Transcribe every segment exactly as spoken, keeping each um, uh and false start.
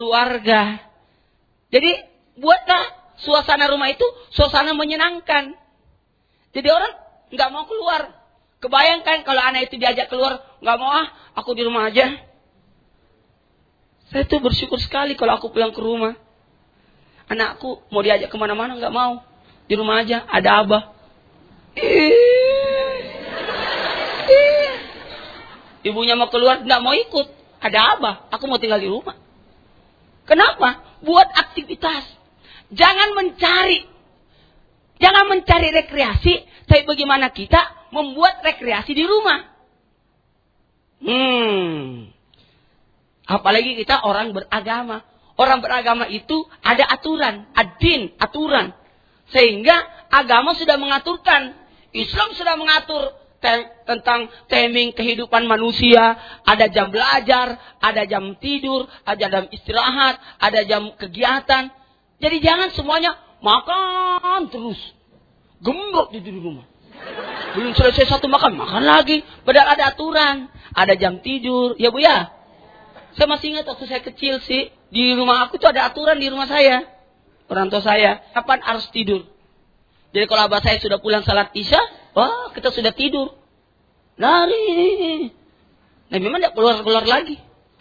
keluarga. Jadi buatlah suasana rumah itu suasana menyenangkan. Jadi orang nggak mau keluar. Kebayangkan kalau anak itu diajak keluar, nggak mau, ah aku di rumah aja. Saya tuh bersyukur sekali kalau aku pulang ke rumah. Anakku mau diajak kemana-mana nggak mau. Di rumah aja, ada abah. Ibunya mau keluar, nggak mau ikut. Ada abah, aku mau tinggal di rumah. Kenapa? Buat aktivitas. Jangan mencari. Jangan mencari rekreasi. Tapi bagaimana kita membuat rekreasi di rumah. Hmm. Apalagi kita orang beragama. Orang beragama itu ada aturan. Ad-din, aturan. Sehingga agama sudah mengaturkan. Islam sudah mengatur te- tentang timing kehidupan manusia. Ada jam belajar, ada jam tidur, ada jam istirahat, ada jam kegiatan. Jadi jangan semuanya makan terus. Gembrot di rumah. Belum selesai satu makan, makan lagi. Padahal ada aturan. Ada jam tidur. Ya Bu ya? Saya masih ingat waktu saya kecil sih. Di rumah aku itu ada aturan di rumah saya. Orang tua saya. Kapan harus tidur. Jadi kalau abah saya sudah pulang salat isya. Wah kita sudah tidur. Lari. Nah memang tidak keluar-keluar lagi.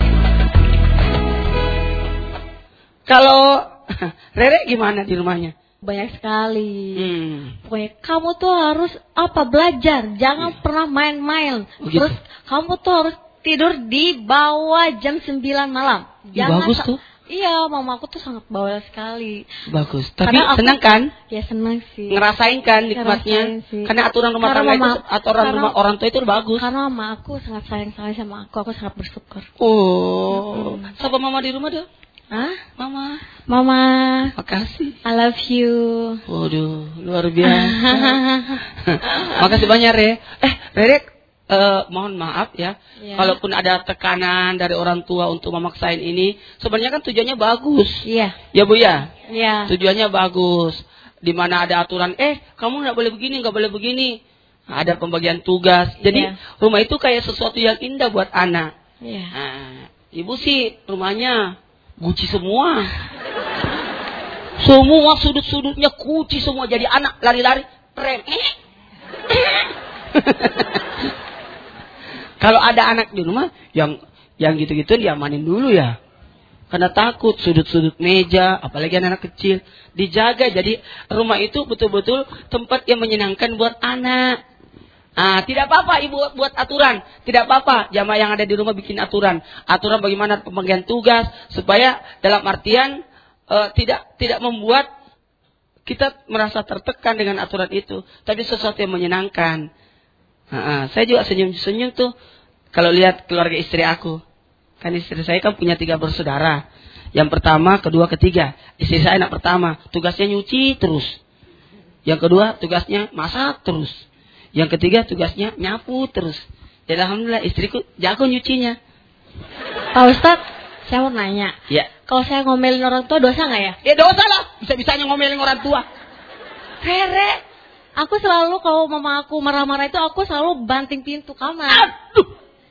Kalau Rere gimana di rumahnya? Banyak sekali. Hmm. Pokoknya kamu tuh harus apa belajar. Jangan hmm. pernah main-main. Oh, gitu? Terus kamu tuh harus tidur di bawah jam sembilan malam. Jangan bagus tuh. Iya, mama aku tuh sangat bawel sekali. Bagus. Tapi aku, senang kan? Ya senang sih. Ngerasain kan nikmatnya? Karena aturan rumah tangga itu, aturan karena, rumah orang tua itu bagus. Karena mama aku sangat sayang sekali sama aku. Aku sangat bersyukur. Oh. Hmm. Siapa mama di rumah dong? Hah? Mama. Mama. Makasih. I love you. Waduh, luar biasa. Makasih banyak, Re. Eh, Rere, uh, mohon maaf ya. Yeah. Kalaupun ada tekanan dari orang tua untuk memaksain ini, sebenarnya kan tujuannya bagus. Iya. Yeah. Ya, Bu ya? Iya. Yeah. Tujuannya bagus. Di mana ada aturan, eh, kamu enggak boleh begini, enggak boleh begini. Ada pembagian tugas. Jadi, yeah. rumah itu kayak sesuatu yang indah buat anak. Iya. Yeah. Nah, Ibu sih rumahnya Guci semua. Semua sudut-sudutnya Guci semua. Jadi anak lari-lari. Rem. Kalau ada anak di rumah. Yang yang gitu-gitu diamanin dulu ya. Karena takut sudut-sudut meja. Apalagi anak kecil. Dijaga. Jadi rumah itu betul-betul tempat yang menyenangkan buat anak. Ah, tidak apa-apa ibu buat aturan. Tidak apa-apa jamaah yang ada di rumah bikin aturan. Aturan bagaimana pembagian tugas supaya dalam artian uh, tidak tidak membuat kita merasa tertekan dengan aturan itu, tapi sesuatu yang menyenangkan. Ah, saya juga senyum-senyum tuh kalau lihat keluarga istri aku. Kan istri saya kan punya tiga bersaudara. Yang pertama, kedua, ketiga. Istri saya anak pertama, tugasnya nyuci terus. Yang kedua, tugasnya masak terus. Yang ketiga tugasnya nyapu terus. Jadi alhamdulillah istriku jago nyucinya. Pak Ustadz, saya mau nanya. Ya. Kalau saya ngomelin orang tua dosa nggak ya? Ya dosa lah. Bisa-bisanya ngomelin orang tua. Rere, aku selalu kalau mama aku marah-marah itu aku selalu banting pintu kamar. Aduh.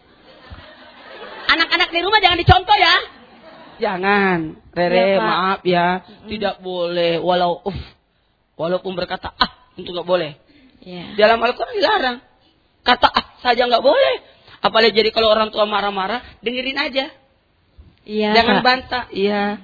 Anak-anak di rumah jangan dicontoh ya. Jangan. Rere, ya, maaf ya. Mm-hmm. Tidak boleh. Walau uff. Walaupun berkata ah itu nggak boleh. Yeah. Dalam Al-Quran dilarang. Kata ah saja nggak boleh. Apalagi jadi kalau orang tua marah-marah, dengerin aja. Iya. Jangan bantah. Iya.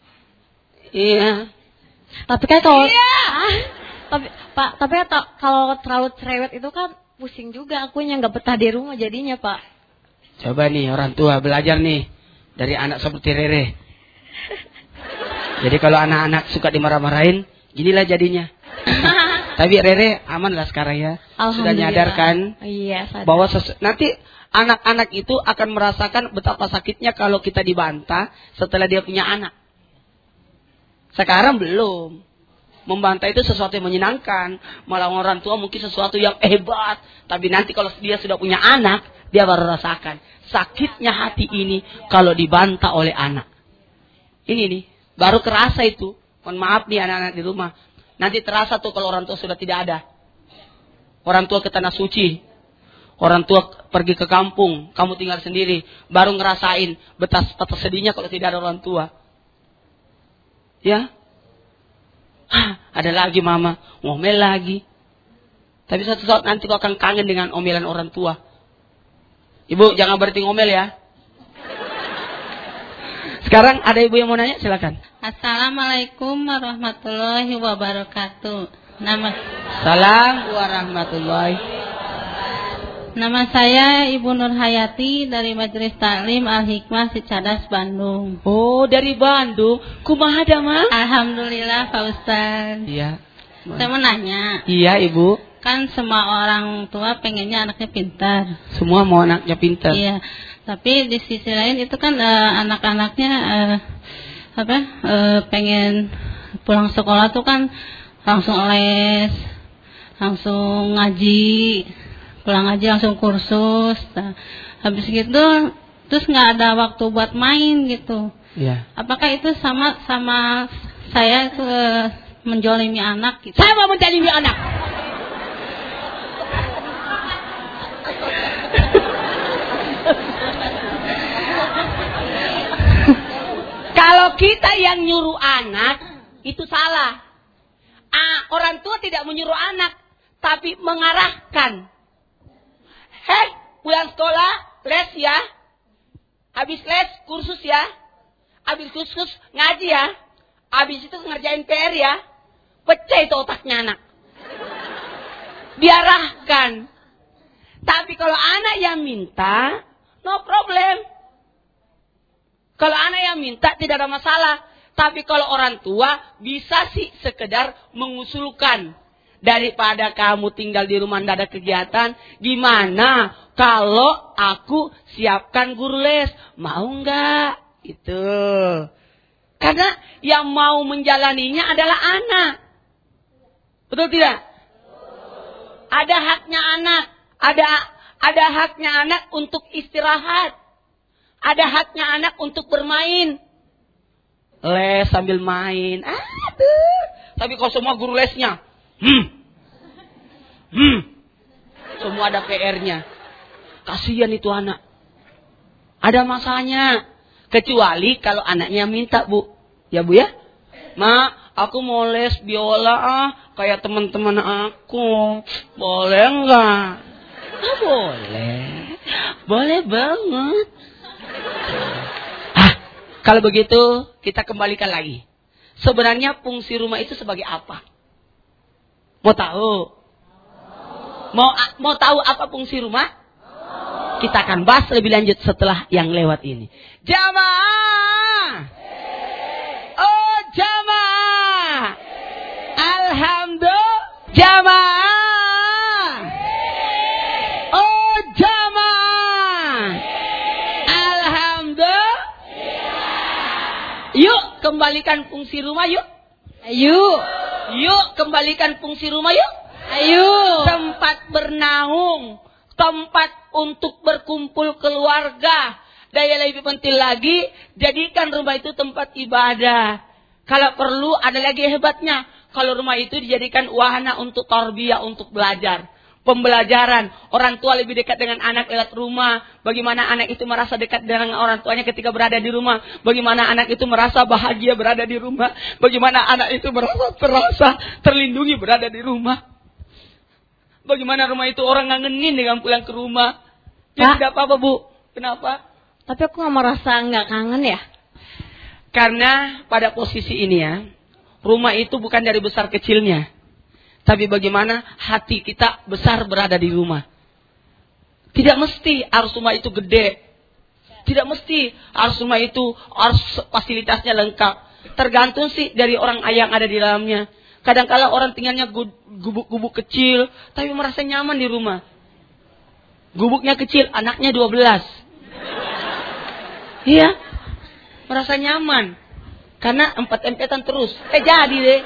Iya. Tapi kan kalau iya. ah, tapi Pak, tapi kalau terlalu cerewet itu kan pusing juga akunya, nggak betah di rumah jadinya, Pak. Coba nih orang tua belajar nih dari anak seperti Rere. Jadi kalau anak-anak suka dimarah-marahin, ginilah jadinya. Tapi Rere aman lah sekarang ya. Sudah nyadarkan iya, bahwa sesu- nanti anak-anak itu akan merasakan betapa sakitnya kalau kita dibantah setelah dia punya anak. Sekarang belum. Membantah itu sesuatu yang menyenangkan. Malah orang tua mungkin sesuatu yang hebat. Tapi nanti kalau dia sudah punya anak, dia baru rasakan sakitnya hati ini kalau dibantah oleh anak. Ini nih, baru kerasa itu. Mohon maaf nih anak-anak di rumah. Nanti terasa tuh kalau orang tua sudah tidak ada. Orang tua ke tanah suci. Orang tua pergi ke kampung. Kamu tinggal sendiri. Baru ngerasain betapa sedihnya kalau tidak ada orang tua. Ya. Hah, ada lagi mama, ngomel lagi. Tapi suatu saat nanti kau akan kangen dengan omelan orang tua. Ibu, jangan berhenti ngomel ya. Sekarang ada ibu yang mau nanya, silakan. Assalamualaikum warahmatullahi wabarakatuh. Nama Salam warahmatullahi. Nama saya Ibu Nur Hayati dari Majelis Taklim Al-Hikmah Cicadas Bandung. Oh, dari Bandung. Kumaha Dama? Alhamdulillah Pak Ustaz. Iya. Saya mau nanya. Iya, Ibu. Kan semua orang tua pengennya anaknya pintar. Semua mau anaknya pintar. Iya. Tapi di sisi lain itu kan uh, anak-anaknya uh, apa? Uh, pengen pulang sekolah tuh kan langsung les, langsung ngaji, pulang ngaji langsung kursus. Nah, habis gitu terus nggak ada waktu buat main gitu. Iya. Apakah itu sama sama saya itu uh, menjolimi anak gitu? Saya mau menjolimi anak. Kalau kita yang nyuruh anak, itu salah. Ah, orang tua tidak menyuruh anak, tapi mengarahkan. Hei, pulang sekolah, les ya. Habis les, kursus ya. Habis kursus, ngaji ya. Habis itu ngerjain P R ya. Pecah itu otaknya anak. Diarahkan. Tapi kalau anak yang minta, no problem. Kalau anak yang minta tidak ada masalah. Tapi kalau orang tua bisa sih sekedar mengusulkan. Daripada kamu tinggal di rumah tidak ada kegiatan. Gimana kalau aku siapkan guru les? Mau enggak? Itu. Karena yang mau menjalaninya adalah anak. Betul tidak? Ada haknya anak. Ada, ada haknya anak untuk istirahat. Ada haknya anak untuk bermain. Les sambil main. Aduh. Tapi kalau semua guru lesnya. Hmm. Hmm. Semua ada P R-nya. Kasihan itu anak. Ada masanya. Kecuali kalau anaknya minta, Bu. Ya, Bu ya? Ma, aku mau les biola ah. Kayak teman-teman aku. Boleh enggak? Ah, boleh. Boleh banget. Ah, kalau begitu kita kembalikan lagi. Sebenarnya fungsi rumah itu sebagai apa? Mau tahu? Mau mau tahu apa fungsi rumah? Kita akan bahas lebih lanjut setelah yang lewat ini. Jamaah. Oh, jamaah. Alhamdulillah. Jamaah. Oh, jamaah. Alhamdulillah. Yuk kembalikan fungsi rumah yuk. Ayo. Yuk kembalikan fungsi rumah yuk. Ayo. Tempat bernaung, tempat untuk berkumpul keluarga. Dan yang lebih penting lagi, jadikan rumah itu tempat ibadah. Kalau perlu ada lagi hebatnya. Kalau rumah itu dijadikan wahana untuk tarbiyah, untuk belajar. Pembelajaran. Orang tua lebih dekat dengan anak lewat rumah. Bagaimana anak itu merasa dekat dengan orang tuanya ketika berada di rumah. Bagaimana anak itu merasa bahagia berada di rumah. Bagaimana anak itu merasa terasa terlindungi berada di rumah. Bagaimana rumah itu orang ngangenin dengan pulang ke rumah. Ya, tidak apa-apa, Bu. Kenapa? Tapi aku gak merasa gak kangen ya. Karena pada posisi ini ya, rumah itu bukan dari besar kecilnya. Tapi bagaimana hati kita besar berada di rumah. Tidak mesti harus rumah itu gede. Tidak mesti harus rumah itu harus fasilitasnya lengkap. Tergantung sih dari orang yang ada di dalamnya. Kadang-kala orang tinggalnya gubuk-gubuk kecil, tapi merasa nyaman di rumah. Gubuknya kecil, anaknya dua belas. Iya, merasa nyaman. Karena empat-empetan terus. Eh jadi deh.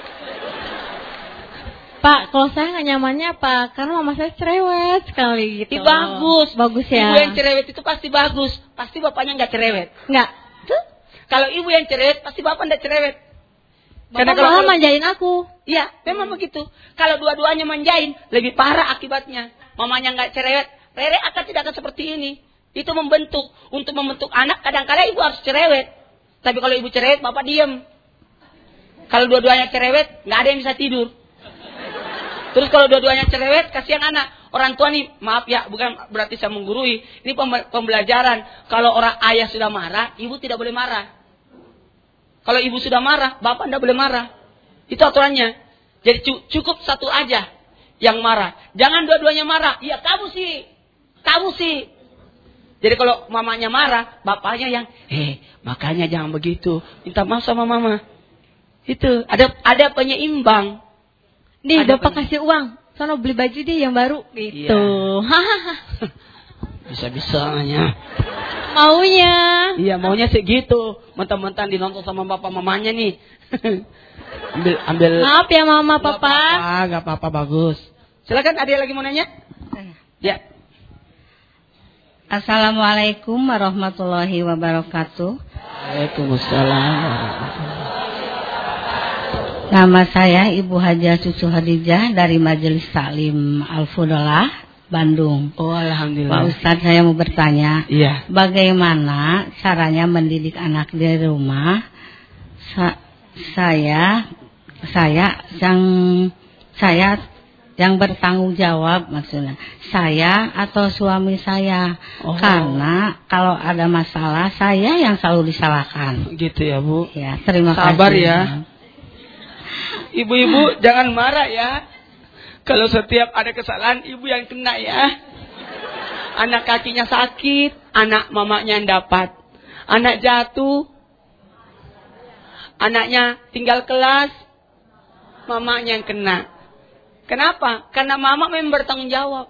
Pak, kalau saya nggak nyamannya apa? Karena mama saya cerewet sekali gitu. Ih, bagus, bagus ya. Ibu yang cerewet itu pasti bagus. Pasti bapaknya nggak cerewet. Nggak. Tuh. Kalau ibu yang cerewet, pasti bapak nggak cerewet. Bapak Karena malah manjain aku. Iya, memang hmm. begitu. Kalau dua-duanya manjain, lebih parah akibatnya. Mamanya nggak cerewet, Rere akan tidak akan seperti ini. Itu membentuk. Untuk membentuk anak, kadang-kadang ibu harus cerewet. Tapi kalau ibu cerewet, bapak diem. Kalau dua-duanya cerewet, nggak ada yang bisa tidur. Terus kalau dua-duanya cerewet, kasihan anak. Orang tua nih, maaf ya, bukan berarti saya menggurui. Ini pembelajaran. Kalau orang ayah sudah marah, ibu tidak boleh marah. Kalau ibu sudah marah, bapak tidak boleh marah. Itu aturannya. Jadi cukup satu aja yang marah. Jangan dua-duanya marah. Iya, kamu sih. Kamu sih. Jadi kalau mamanya marah, bapaknya yang, eh, makanya jangan begitu. Minta maaf sama mama. Itu, ada ada penyeimbang. Nih, ada bapak kasih uang. Sono beli baju deh yang baru. Gitu. Iya. Bisa-bisanya. Maunya. Iya, maunya segitu. Mentang-mentang dinonton sama bapak mamanya nih. ambil, ambil. Maaf ya mama, Gak papa. apa-apa, gak apa-apa, bagus. Silakan, ada yang lagi mau nanya? Ya. Assalamualaikum warahmatullahi wabarakatuh. Waalaikumsalam. Nama saya Ibu Hajah Cucu Hadijah dari Majelis Taklim Al-Fudalah, Bandung. Oh, alhamdulillah. Pak Ustadz, saya mau bertanya, iya. Bagaimana caranya mendidik anak di rumah? Sa saya, saya yang saya yang bertanggung jawab, maksudnya saya atau suami saya. Oh. Karena kalau ada masalah, saya yang selalu disalahkan. Gitu ya, Bu. Ya, terima kasih. Sabar ya. Ibu-ibu jangan marah ya. Kalau setiap ada kesalahan, ibu yang kena ya. Anak kakinya sakit, anak mamanya yang dapat. Anak jatuh, anaknya tinggal kelas, mamanya yang kena. Kenapa? Karena mama memang bertanggung jawab.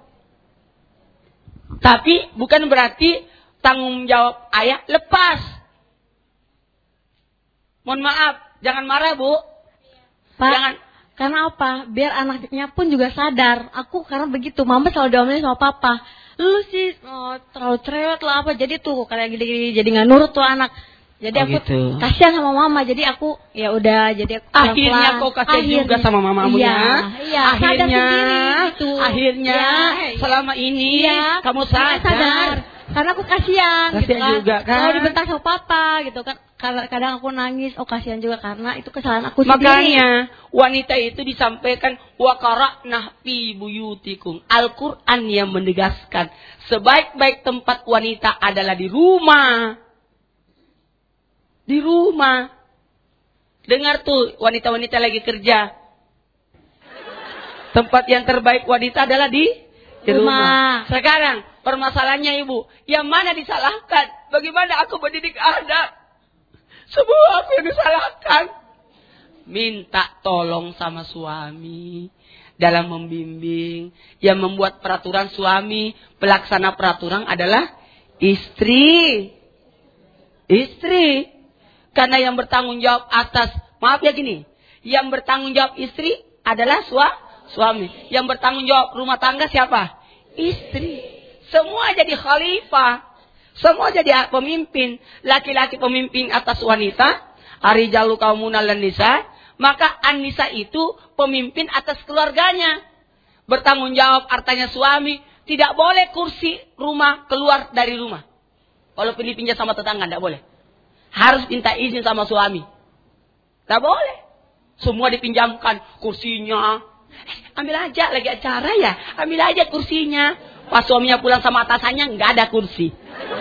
Tapi bukan berarti tanggung jawab ayah lepas. Mohon maaf, jangan marah, Bu. Pak, jangan. Karena apa? Biar anaknya pun juga sadar. Aku karena begitu, mama selalu diomelin sama papa. Lu sih oh, terlalu cerewet lah apa. Jadi tuh kayak gini-gini jadi nggak nurut tuh anak. Jadi oh, aku gitu. kasihan sama mama. Jadi aku ya udah jadi aku akhirnya kau kasihan juga sama mamamu ya. Iya, iya. Akhirnya, gitu. akhirnya ya, selama ini iya, kamu sadar. sadar. Karena aku kasihan, kasihan gitu kan. juga kan. Kalau dibentak sama papa gitu kan. Kadang aku nangis, oh kasihan juga karena itu kesalahan aku sendiri. Makanya wanita itu disampaikan wa qara'na fi buyutikum. Al-Qur'an yang menegaskan sebaik-baik tempat wanita adalah di rumah. Di rumah. Dengar tuh wanita-wanita lagi kerja. Tempat yang terbaik wanita adalah di, di rumah. rumah. Sekarang permasalahannya ibu, yang mana disalahkan? Bagaimana aku mendidik anak? Semua aku yang disalahkan. Minta tolong sama suami dalam membimbing. Yang membuat peraturan suami, pelaksana peraturan adalah istri. Istri. Karena yang bertanggung jawab atas, maaf ya gini, yang bertanggung jawab istri adalah sua, suami. Yang bertanggung jawab rumah tangga siapa? Istri. Semua jadi khalifah. Semua jadi pemimpin. Laki-laki pemimpin atas wanita. Arijalu kaumunal nisa. Maka an-nisa itu pemimpin atas keluarganya. Bertanggung jawab artinya suami. Tidak boleh kursi rumah keluar dari rumah. Walaupun dipinjam sama tetangga, tidak boleh. Harus minta izin sama suami. Tidak boleh. Semua dipinjamkan kursinya. Eh, ambil aja lagi acara ya. Ambil aja kursinya. Pas suaminya pulang sama atasannya, nggak ada kursi.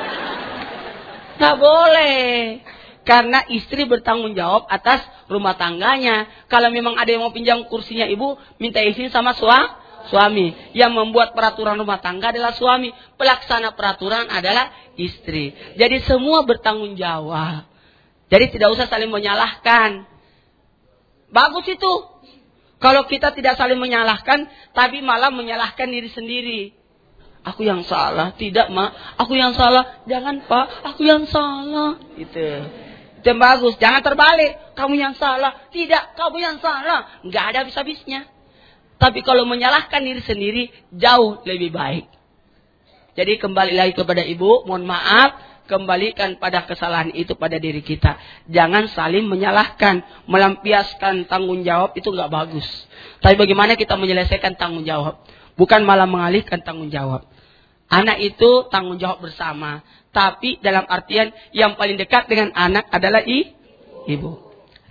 Nggak boleh. Karena istri bertanggung jawab atas rumah tangganya. Kalau memang ada yang mau pinjam kursinya ibu, minta izin sama sua, suami. Yang membuat peraturan rumah tangga adalah suami. Pelaksana peraturan adalah istri. Jadi semua bertanggung jawab. Jadi tidak usah saling menyalahkan. Bagus itu. Kalau kita tidak saling menyalahkan, tapi malah menyalahkan diri sendiri. Aku yang salah, tidak mak. Aku yang salah, jangan pak. Aku yang salah. Itu, itu yang bagus. Jangan terbalik. Kamu yang salah, tidak. Kamu yang salah. Nggak ada habis-habisnya. Tapi kalau menyalahkan diri sendiri, jauh lebih baik. Jadi kembali lagi kepada ibu, mohon maaf. Kembalikan pada kesalahan itu pada diri kita. Jangan saling menyalahkan, melampiaskan tanggung jawab itu nggak bagus. Tapi bagaimana kita menyelesaikan tanggung jawab? Bukan malah mengalihkan tanggung jawab. Anak itu tanggung jawab bersama. Tapi dalam artian yang paling dekat dengan anak adalah i, ibu.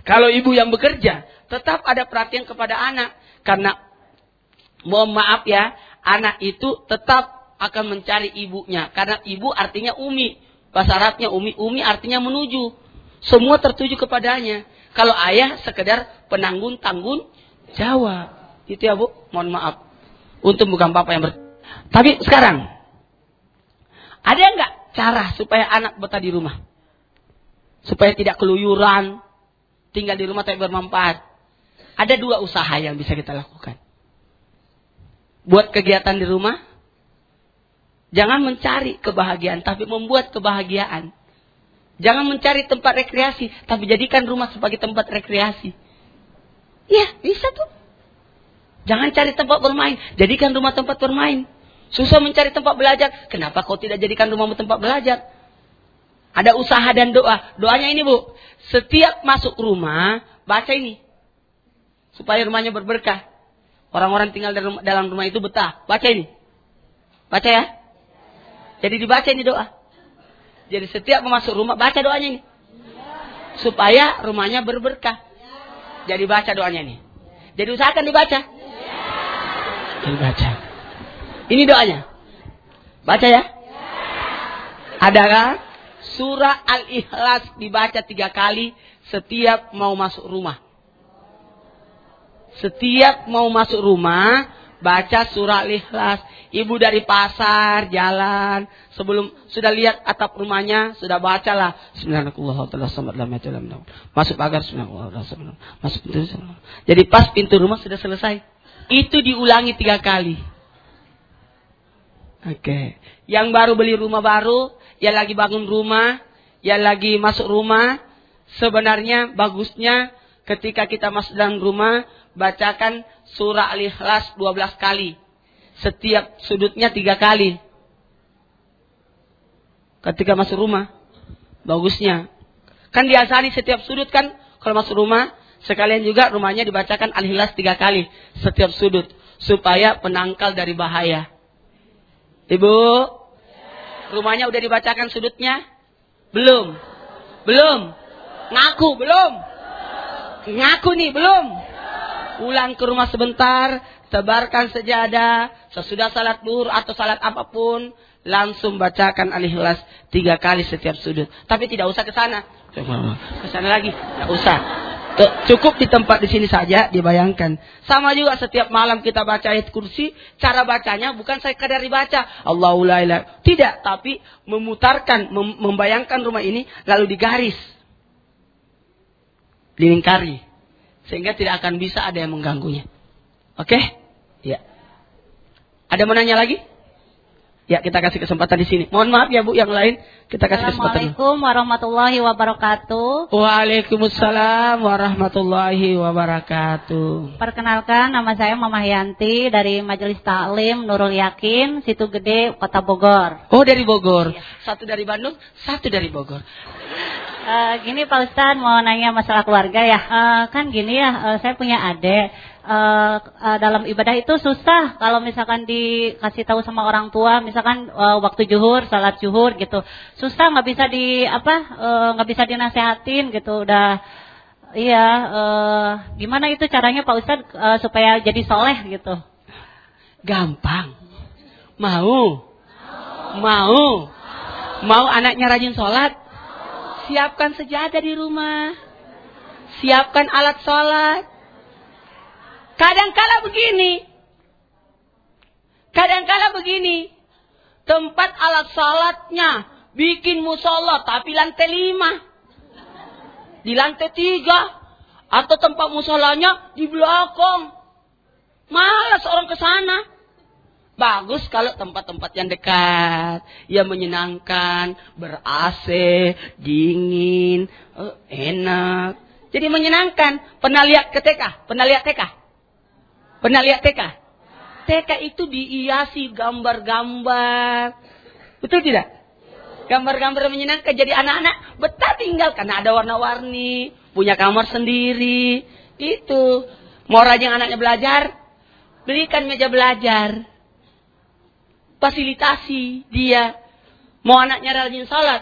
Kalau ibu yang bekerja, tetap ada perhatian kepada anak. Karena, mohon maaf ya, anak itu tetap akan mencari ibunya. Karena ibu artinya umi. Bahasa Arabnya umi. Umi artinya menuju. Semua tertuju kepadanya. Kalau ayah sekedar penanggung tanggung jawab. Itu ya Bu, mohon maaf. Untuk bukan bapak yang ber... Tapi sekarang, ada nggak cara supaya anak betah di rumah? Supaya tidak keluyuran, tinggal di rumah tapi bermanfaat. Ada dua usaha yang bisa kita lakukan. Buat kegiatan di rumah, jangan mencari kebahagiaan, tapi membuat kebahagiaan. Jangan mencari tempat rekreasi, tapi jadikan rumah sebagai tempat rekreasi. Ya, bisa tuh. Jangan cari tempat bermain, jadikan rumah tempat bermain. Susah mencari tempat belajar, kenapa kau tidak jadikan rumahmu tempat belajar? Ada usaha dan doa. Doanya ini Bu, setiap masuk rumah, baca ini. Supaya rumahnya berberkah. Orang-orang tinggal dalam rumah itu betah. Baca ini. Baca ya. Jadi dibaca ini doa. Jadi setiap masuk rumah, baca doanya ini. Supaya rumahnya berberkah. Jadi baca doanya ini. Jadi usahakan dibaca. Dibaca. Ini doanya. Baca ya. Ada kan? Surah Al-Ikhlas dibaca tiga kali setiap mau masuk rumah. Setiap mau masuk rumah, baca surah Al-Ikhlas. Ibu dari pasar, jalan, sebelum sudah lihat atap rumahnya, sudah bacalah. Bismillahirrahmanirrahim. Masuk pagar, Bismillahirrahmanirrahim. Masuk pintu. Jadi pas pintu rumah sudah selesai. Itu diulangi tiga kali. Oke. Okay. Yang baru beli rumah baru, yang lagi bangun rumah, yang lagi masuk rumah, sebenarnya bagusnya ketika kita masuk dalam rumah, bacakan surah Al-Ikhlas dua belas kali. Setiap sudutnya tiga kali. Ketika masuk rumah, bagusnya. Kan diasani setiap sudut kan, kalau masuk rumah, sekalian juga rumahnya dibacakan Al-Ikhlas tiga kali. Setiap sudut. Supaya penangkal dari bahaya. Ibu, rumahnya udah dibacakan sudutnya? Belum? Belum? Ngaku, belum? Ngaku nih, belum? Pulang ke rumah sebentar, tebarkan sejadah, sesudah salat duhur atau salat apapun, langsung bacakan Al-Ikhlas tiga kali setiap sudut. Tapi tidak usah ke sana. Ke sana lagi, tidak usah. Cukup di tempat di sini saja, dibayangkan. Sama juga setiap malam kita baca ayat kursi, cara bacanya bukan sekadar dibaca Allahu la ilaha, tidak, tapi memutarkan, mem- membayangkan rumah ini lalu digaris, dilingkari, sehingga tidak akan bisa ada yang mengganggunya. Oke? Okay? Ya. Ada mau nanya lagi? Ya, kita kasih kesempatan di sini. Mohon maaf ya Bu, yang lain kita kasih kesempatan. Assalamualaikum warahmatullahi wabarakatuh. Waalaikumsalam warahmatullahi wabarakatuh. Perkenalkan, nama saya Mama Yanti dari Majelis Taklim Nurul Yakin, Situ Gede, Kota Bogor. Oh, dari Bogor. Ya. Satu dari Bandung, satu dari Bogor. Uh, gini Pak Ustadz, mau nanya masalah keluarga ya. Uh, kan gini ya, uh, saya punya adik. Uh, uh, dalam ibadah itu susah kalau misalkan dikasih tahu sama orang tua, misalkan uh, waktu zuhur, salat zuhur gitu, susah, nggak bisa di apa, nggak uh, bisa dinasehatin gitu, udah, iya, uh, gimana itu caranya Pak Ustadz uh, supaya jadi soleh gitu? Gampang, mau, mau, mau anaknya rajin sholat, siapkan sejadah di rumah, siapkan alat sholat. Kadang-kala begini. Kadang-kala begini. Tempat alat salatnya bikin musola tapi lantai lima. Di lantai tiga. Atau tempat musolanya di belakang. Malas orang ke sana. Bagus kalau tempat-tempat yang dekat, yang menyenangkan, ber-A C, dingin, enak. Jadi menyenangkan. Pernah lihat ke T K? Pernah lihat T K? Pernah lihat T K? T K itu dihiasi gambar-gambar. Betul tidak? Gambar-gambar menyenangkan. Jadi anak-anak betah tinggal karena ada warna-warni. Punya kamar sendiri. Itu. Mau rajin anaknya belajar? Belikan meja belajar. Fasilitasi dia. Mau anaknya rajin salat?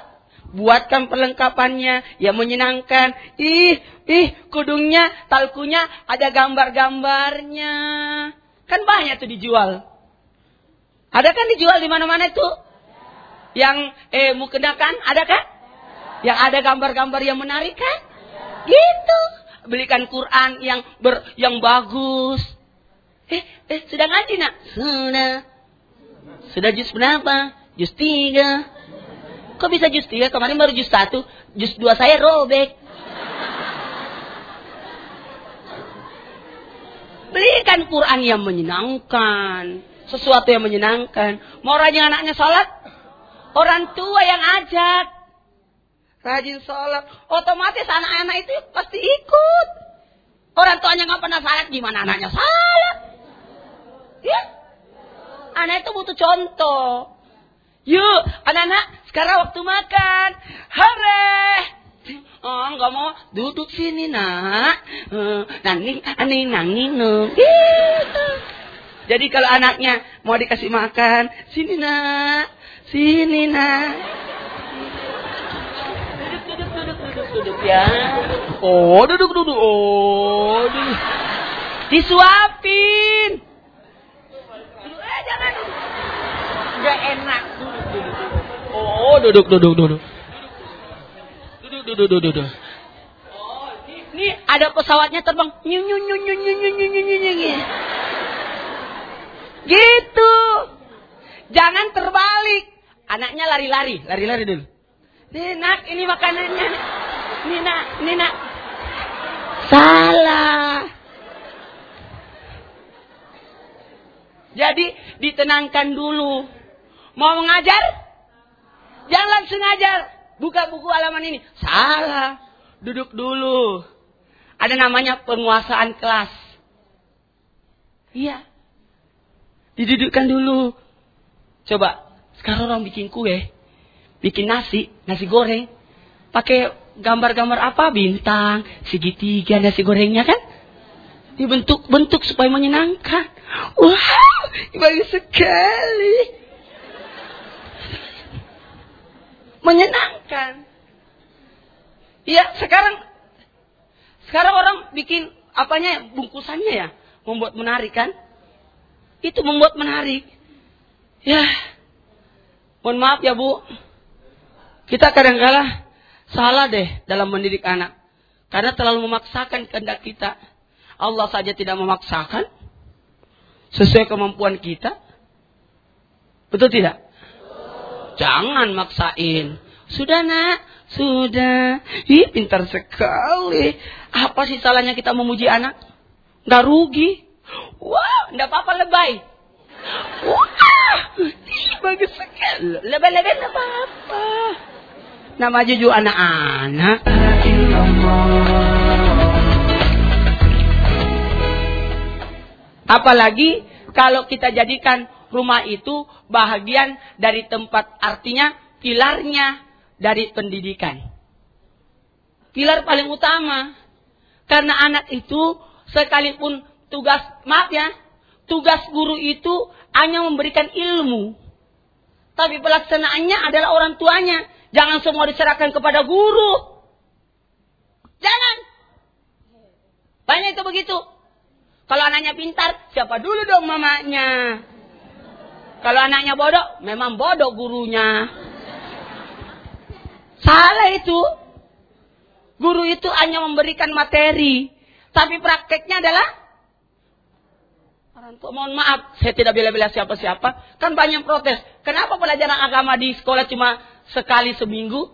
buatkan perlengkapannya yang menyenangkan. Ih, ih, kudungnya, talkunya ada gambar-gambarnya. Kan banyak tuh dijual. Ada kan dijual di mana-mana itu? Yang eh mukenakan ada kan? Yang ada gambar-gambar yang menarik kan? Gitu. Belikan Quran yang ber, yang bagus. Eh, eh sudah ngaji nak? Sudah. Sudah juz berapa? Juz tiga. Kok bisa juz tiga? Kemarin baru juz satu. Juz dua saya robek. Belikan Quran yang menyenangkan. Sesuatu yang menyenangkan. Mau rajin anaknya sholat? Orang tua yang ajak. Rajin sholat. Otomatis anak-anak itu pasti ikut. Orang tuanya nggak pernah sholat, gimana anaknya sholat? Ya. Anak itu butuh contoh. Yuk, anak-anak, sekarang waktu makan. Hore! Oh, nggak mau duduk sini nak. Uh, nani, nani, nani, nani. Gitu. Jadi kalau anaknya mau dikasih makan, sini nak, sini nak. Duduk, duduk, duduk, duduk, duduk ya. Oh, duduk, duduk, oh, duduk. Disuapin. Duduk, eh jangan. Gak enak. Duduk, duduk, duduk. Oh, duduk, duduk, duduk. Duduk, duduk, duduk, duduk. Oh, ini ada pesawatnya terbang. Nyu, nyu, nyu, nyu, nyu, nyu, nyu, nyu, nyu, nyu. Gitu. Jangan terbalik. Anaknya lari-lari. Lari-lari dulu. Nih nak, ini makanannya. Nih nak, nih nak. Salah. Jadi ditenangkan dulu. Mau mengajar? Jangan langsung ngajar. Buka buku halaman ini. Salah. Duduk dulu. Ada namanya penguasaan kelas. Iya. Didudukkan dulu. Coba, sekarang orang bikin kue, bikin nasi, nasi goreng, pakai gambar-gambar apa? Bintang, segitiga nasi gorengnya kan? Dibentuk-bentuk supaya menyenangkan. Wow, bagus sekali. Menyenangkan. Iya, sekarang sekarang orang bikin apanya? Bungkusannya ya, membuat menarik kan? Itu membuat menarik. Ya, mohon maaf ya Bu. Kita kadang-kala salah deh dalam mendidik anak. Karena terlalu memaksakan kehendak kita. Allah saja tidak memaksakan. Sesuai kemampuan kita. Betul tidak? Jangan maksain. Sudah nak, sudah. Ih, pintar sekali. Apa sih salahnya kita memuji anak? Nggak rugi. Wah, enggak apa-apa lebay. Wah, bagus sekali. Lebay-lebay enggak apa-apa. Nama jujur anak-anak. Apalagi kalau kita jadikan rumah itu bahagian dari tempat, artinya pilarnya dari pendidikan. Pilar paling utama. Karena anak itu sekalipun tugas, maaf ya, tugas guru itu hanya memberikan ilmu. Tapi pelaksanaannya adalah orang tuanya. Jangan semua diserahkan kepada guru. Jangan. Banyak itu begitu. Kalau anaknya pintar, siapa dulu dong mamanya. Kalau anaknya bodoh, memang bodoh gurunya. Salah itu. Guru itu hanya memberikan materi. Tapi prakteknya adalah orang tua. Mohon maaf, saya tidak bela-bela siapa-siapa. Kan banyak protes. Kenapa pelajaran agama di sekolah cuma sekali seminggu?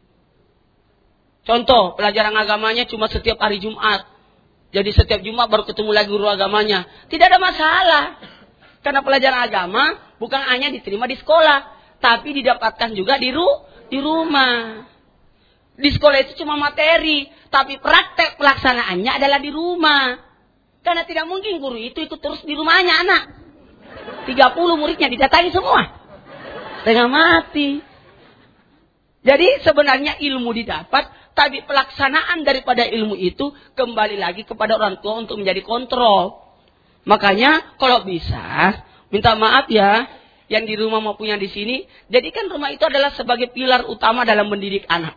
Contoh, pelajaran agamanya cuma setiap hari Jumat. Jadi setiap Jumat baru ketemu lagi guru agamanya. Tidak ada masalah. Karena pelajaran agama bukan hanya diterima di sekolah. Tapi didapatkan juga di, ru, di rumah. Di sekolah itu cuma materi. Tapi praktek pelaksanaannya adalah di rumah. Karena tidak mungkin guru itu ikut terus di rumahnya anak. tiga puluh muridnya didatangi semua. Tengah mati. Jadi sebenarnya ilmu didapat. Tapi pelaksanaan daripada ilmu itu kembali lagi kepada orang tua untuk menjadi kontrol. Makanya kalau bisa, minta maaf ya, yang di rumah maupun yang di sini, jadikan rumah itu adalah sebagai pilar utama dalam mendidik anak.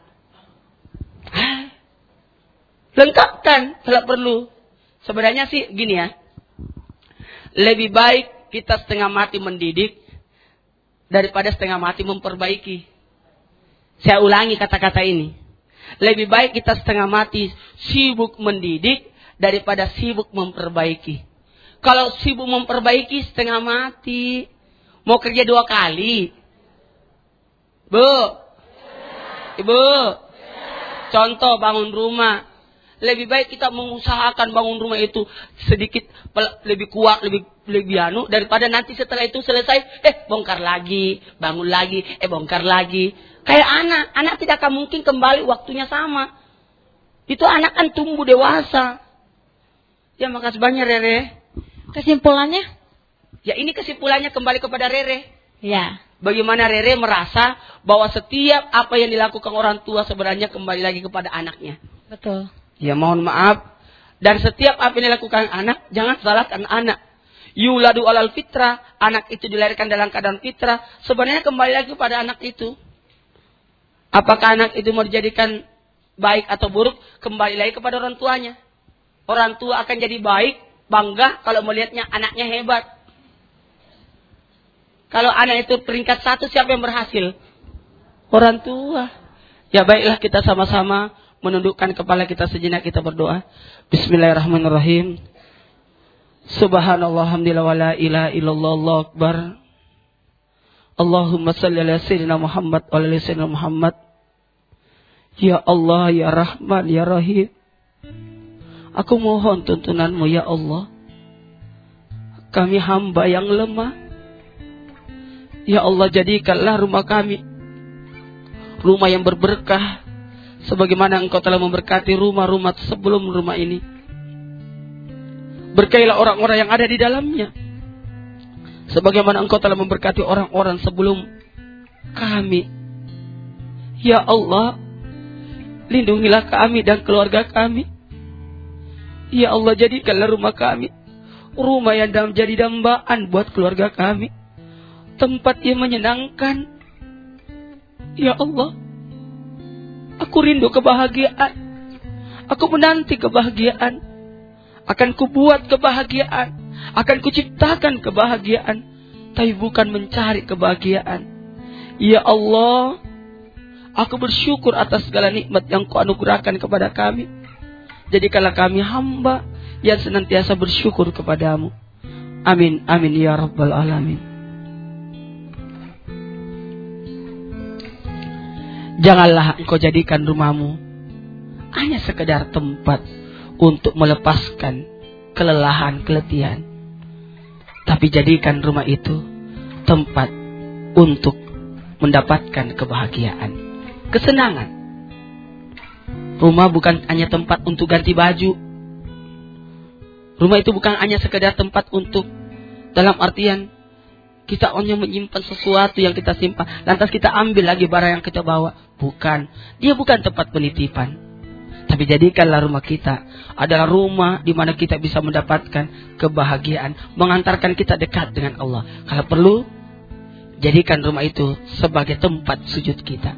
Lengkapkan kalau perlu. Sebenarnya sih gini ya. Lebih baik kita setengah mati mendidik daripada setengah mati memperbaiki. Saya ulangi kata-kata ini. Lebih baik kita setengah mati sibuk mendidik daripada sibuk memperbaiki. Kalau sibuk memperbaiki setengah mati. Mau kerja dua kali. Bu. Ibu. Contoh bangun rumah. Lebih baik kita mengusahakan bangun rumah itu sedikit lebih kuat, lebih lebih anu daripada nanti setelah itu selesai, eh bongkar lagi, bangun lagi, eh bongkar lagi. Kayak anak, anak tidak akan mungkin kembali waktunya sama. Itu anak kan tumbuh dewasa. Ya makasih banyak Rere. Kesimpulannya? Ya ini kesimpulannya kembali kepada Rere. Ya. Bagaimana Rere merasa bahwa setiap apa yang dilakukan orang tua sebenarnya kembali lagi kepada anaknya. Betul. Ya mohon maaf. Dan setiap apa yang dilakukan anak, jangan salahkan anak. Yuladu alal fitrah, anak itu dilahirkan dalam keadaan fitrah. Sebenarnya kembali lagi pada anak itu. Apakah anak itu mau dijadikan baik atau buruk, kembali lagi kepada orang tuanya. Orang tua akan jadi baik, bangga kalau melihatnya anaknya hebat. Kalau anak itu peringkat satu, siapa yang berhasil? Orang tua. Ya baiklah, kita sama-sama menundukkan kepala kita sejenak, kita berdoa. Bismillahirrahmanirrahim. Subhanallah, alhamdulillah, wa la ilaha illallah, Allahu akbar. Allahumma salli ala sayyidina Muhammad wa ala sayyidina Muhammad. Ya Allah, ya Rahman, ya Rahim. Aku mohon tuntunanmu ya Allah. Kami hamba yang lemah. Ya Allah, jadikanlah rumah kami rumah yang berberkah, sebagaimana Engkau telah memberkati rumah-rumah sebelum rumah ini. Berkailah orang-orang yang ada di dalamnya, sebagaimana Engkau telah memberkati orang-orang sebelum kami. Ya Allah, lindungilah kami dan keluarga kami. Ya Allah, jadikanlah rumah kami rumah yang jadi dambaan buat keluarga kami, tempat yang menyenangkan. Ya Allah, aku rindu kebahagiaan. Aku menanti kebahagiaan. Akan kubuat kebahagiaan. Akan kuciptakan kebahagiaan. Tapi bukan mencari kebahagiaan. Ya Allah, aku bersyukur atas segala nikmat yang Kau anugerahkan kepada kami. Jadikanlah kami hamba yang senantiasa bersyukur kepadamu. Amin, amin ya Rabbal Alamin. Janganlah engkau jadikan rumahmu hanya sekedar tempat untuk melepaskan kelelahan, keletihan. Tapi jadikan rumah itu tempat untuk mendapatkan kebahagiaan, kesenangan. Rumah bukan hanya tempat untuk ganti baju. Rumah itu bukan hanya sekedar tempat untuk, dalam artian kita hanya menyimpan sesuatu yang kita simpan, lantas kita ambil lagi barang yang kita bawa. Bukan. Dia bukan tempat penitipan. Tapi jadikanlah rumah kita adalah rumah di mana kita bisa mendapatkan kebahagiaan, mengantarkan kita dekat dengan Allah. Kalau perlu, jadikan rumah itu sebagai tempat sujud kita.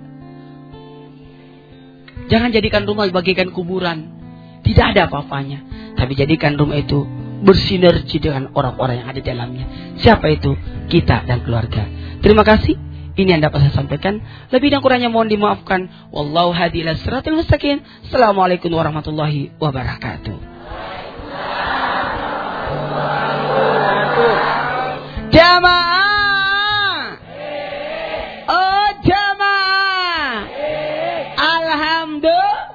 Jangan jadikan rumah bagikan kuburan. Tidak ada apa-apanya. Tapi jadikan rumah itu bersinergi dengan orang-orang yang ada di dalamnya. Siapa itu? Kita dan keluarga. Terima kasih. Ini yang dapat saya sampaikan. Lebih dan kurangnya mohon dimaafkan. Wallahu hadi ila siratal mustaqim. Assalamualaikum warahmatullahi wabarakatuh. Jamaah. Oh jamaah. Alhamdulillah.